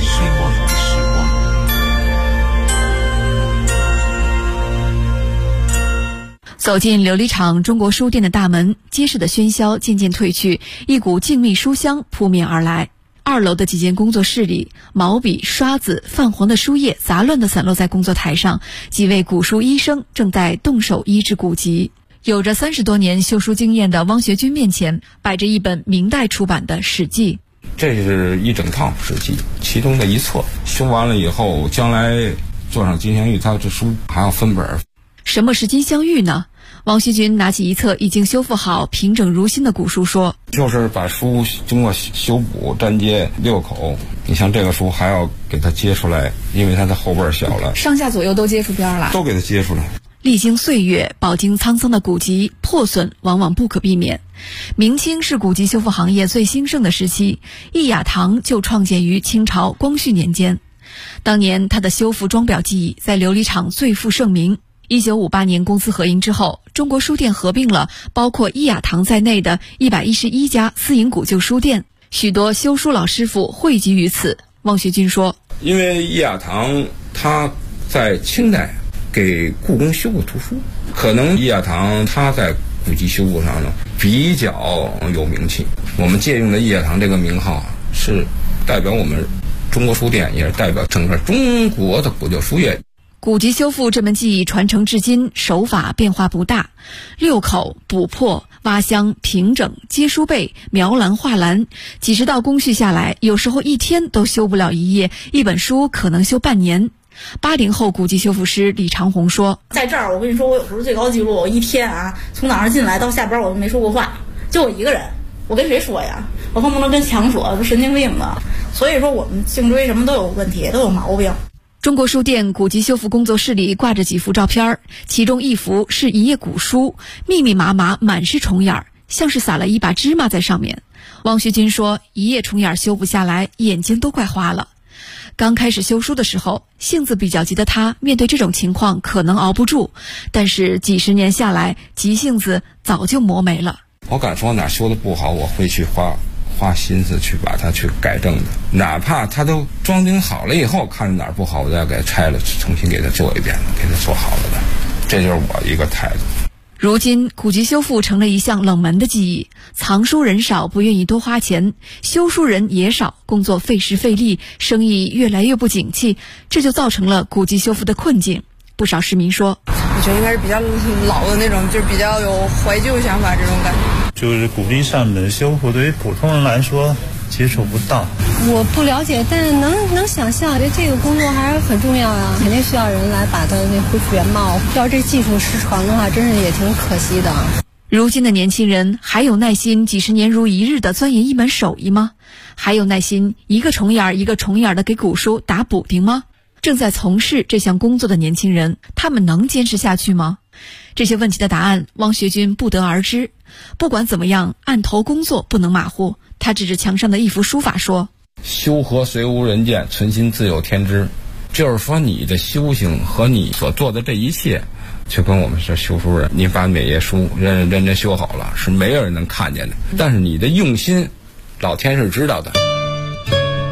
走进琉璃厂中国书店的大门，街市的喧嚣渐渐褪去，一股静谧书香扑面而来。2楼的几间工作室里，毛笔、刷子、泛黄的书页杂乱地散落在工作台上，几位古书医生正在动手医治古籍。有着30多年修书经验的汪学军面前摆着一本明代出版的《史记》。 这是一整套《史记》，其中的一册，修完了以后，将来做上金镶玉，它这书还要分本。 什么是金镶玉呢？汪学军拿起一册已经修复好、平整如新的古书说：“ 就是把书经过修补、粘接6口。你像这个书还要给它接出来，因为它的后背小了， 上下左右都接出边了， 都给它接出来。” 历经岁月、饱经沧桑的古籍破损往往不可避免。明清是古籍修复行业最兴盛的时期，易雅堂就创建于清朝光绪年间。当年他的修复装裱技艺在琉璃厂最负盛名。1958年公私合营之后，中国书店合并了包括易雅堂在内的111家私营古旧书店，许多修书老师傅汇集于此。汪学军说：“ 因为易雅堂它在清代给故宫修过图书，可能易雅堂它在古籍修复上呢比较有名气。我们借用的易雅堂这个名号是代表我们中国书店，也是代表整个中国的古旧书业。” 古籍修复这门技艺传承至今，手法变化不大，6口、补破、挖箱、平整、接书背、描栏、画栏，几十道工序下来，有时候一天都修不了一页，一本书可能修半年。80后古籍修复师李长红说：“ 在这儿，我跟你说，我有时候最高记录，我一天从早上进来到下班，我都没说过话，就我一个人，我跟谁说呀？我恨不能跟墙说，都神经病的。所以说，我们颈椎什么都有问题，都有毛病。” 中国书店古籍修复工作室里挂着几幅照片，其中一幅是一页古书，密密麻麻，满是虫眼，像是撒了一把芝麻在上面。汪学军说，一页虫眼修不下来，眼睛都快花了。刚开始修书的时候，性子比较急的他，面对这种情况可能熬不住，但是几十年下来，急性子早就磨没了。 我敢说哪修的不好，我会去花心思去把它去改正的，哪怕它都装订好了以后，看着哪儿不好，我再给它拆了，重新给它做一遍，给它做好了的，这就是我一个态度。 如今古籍修复成了一项冷门的技艺，藏书人少，不愿意多花钱，修书人也少，工作费时费力，生意越来越不景气，这就造成了古籍修复的困境。不少市民说， 我觉得应该是比较老的那种，就是比较有怀旧想法这种感觉。 就是古籍上的修复对于普通人来说接触不到， 我不了解，但是能想象，这个工作还是很重要啊，肯定需要人来把它恢复原貌。要这技术失传的话，真是也挺可惜的。 如今的年轻人还有耐心几十年如一日的钻研一门手艺吗？还有耐心一个虫眼一个虫眼的给古书打补丁吗？正在从事这项工作的年轻人，他们能坚持下去吗？这些问题的答案，汪学军不得而知。不管怎么样，案头工作不能马虎。他指着墙上的一幅书法说：“ 修和虽无人见，存心自有天知。”就是说，你的修行和你所做的这一切，就跟我们是修书人，你把每页书认真修好了，是没有人能看见的。但是你的用心，老天是知道的。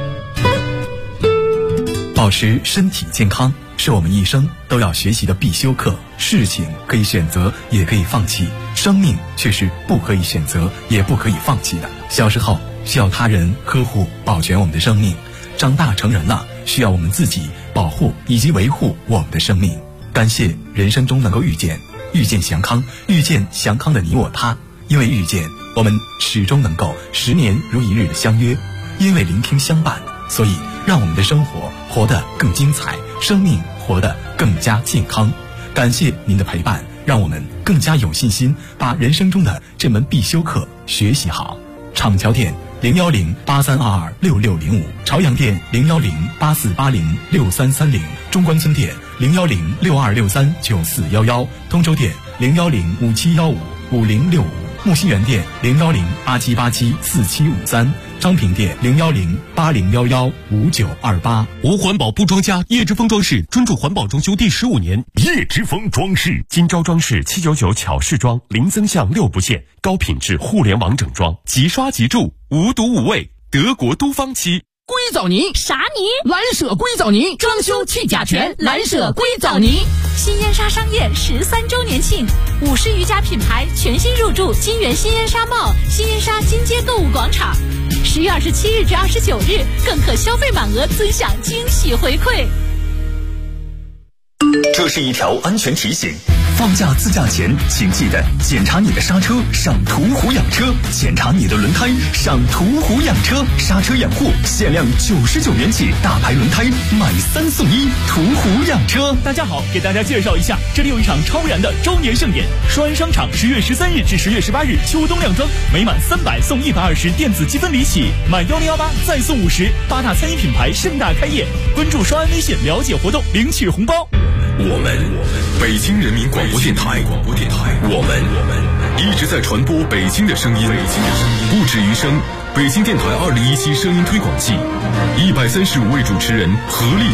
保持身体健康是我们一生都要学习的必修课。事情可以选择，也可以放弃，生命却是不可以选择，也不可以放弃的。小时候需要他人呵护保全我们的生命，长大成人了需要我们自己保护以及维护我们的生命。感谢人生中能够遇见祥康，遇见祥康的你我他。因为遇见，我们始终能够10年如一日的相约；因为聆听相伴，所以让我们的生活活得更精彩，生命活得更加健康。感谢您的陪伴，让我们更加有信心把人生中的这门必修课学习好。厂桥店01083226605，朝阳店01084806330，中关村店01062639411，通州店01057155065，木樨园店01087874753，昌平店01080115928。 无环保不装家，叶之峰装饰专注环保装修第15年。叶之峰装饰，今朝装饰799巧饰装，零增项6不限，高品质互联网整装，即刷即住，无毒无味，德国都芳漆。 硅藻泥啥泥？蓝舍硅藻泥，装修去甲醛，蓝舍硅藻泥。 新烟沙商业13周年庆，50余家品牌全新入驻金源新烟沙贸新烟沙金街购物广场，10月27日至29日，更可消费满额尊享惊喜回馈。 这是一条安全提醒，放假自驾前请记得检查你的刹车，上途虎养车；检查你的轮胎，上途虎养车。刹车养护限量99元起，大牌轮胎买3送1，途虎养车。 大家好，给大家介绍一下，这里有一场超燃的周年盛典，双安商场10月13日至10月18日秋冬靓装，每满300送120电子积分礼起，满1018再送50，8大餐饮品牌盛大开业。关注双安微信了解活动，领取红包。 我们北京人民广播电台，我们一直在传播北京的声音，不止于声。北京电台2017声音推广季，135位主持人合力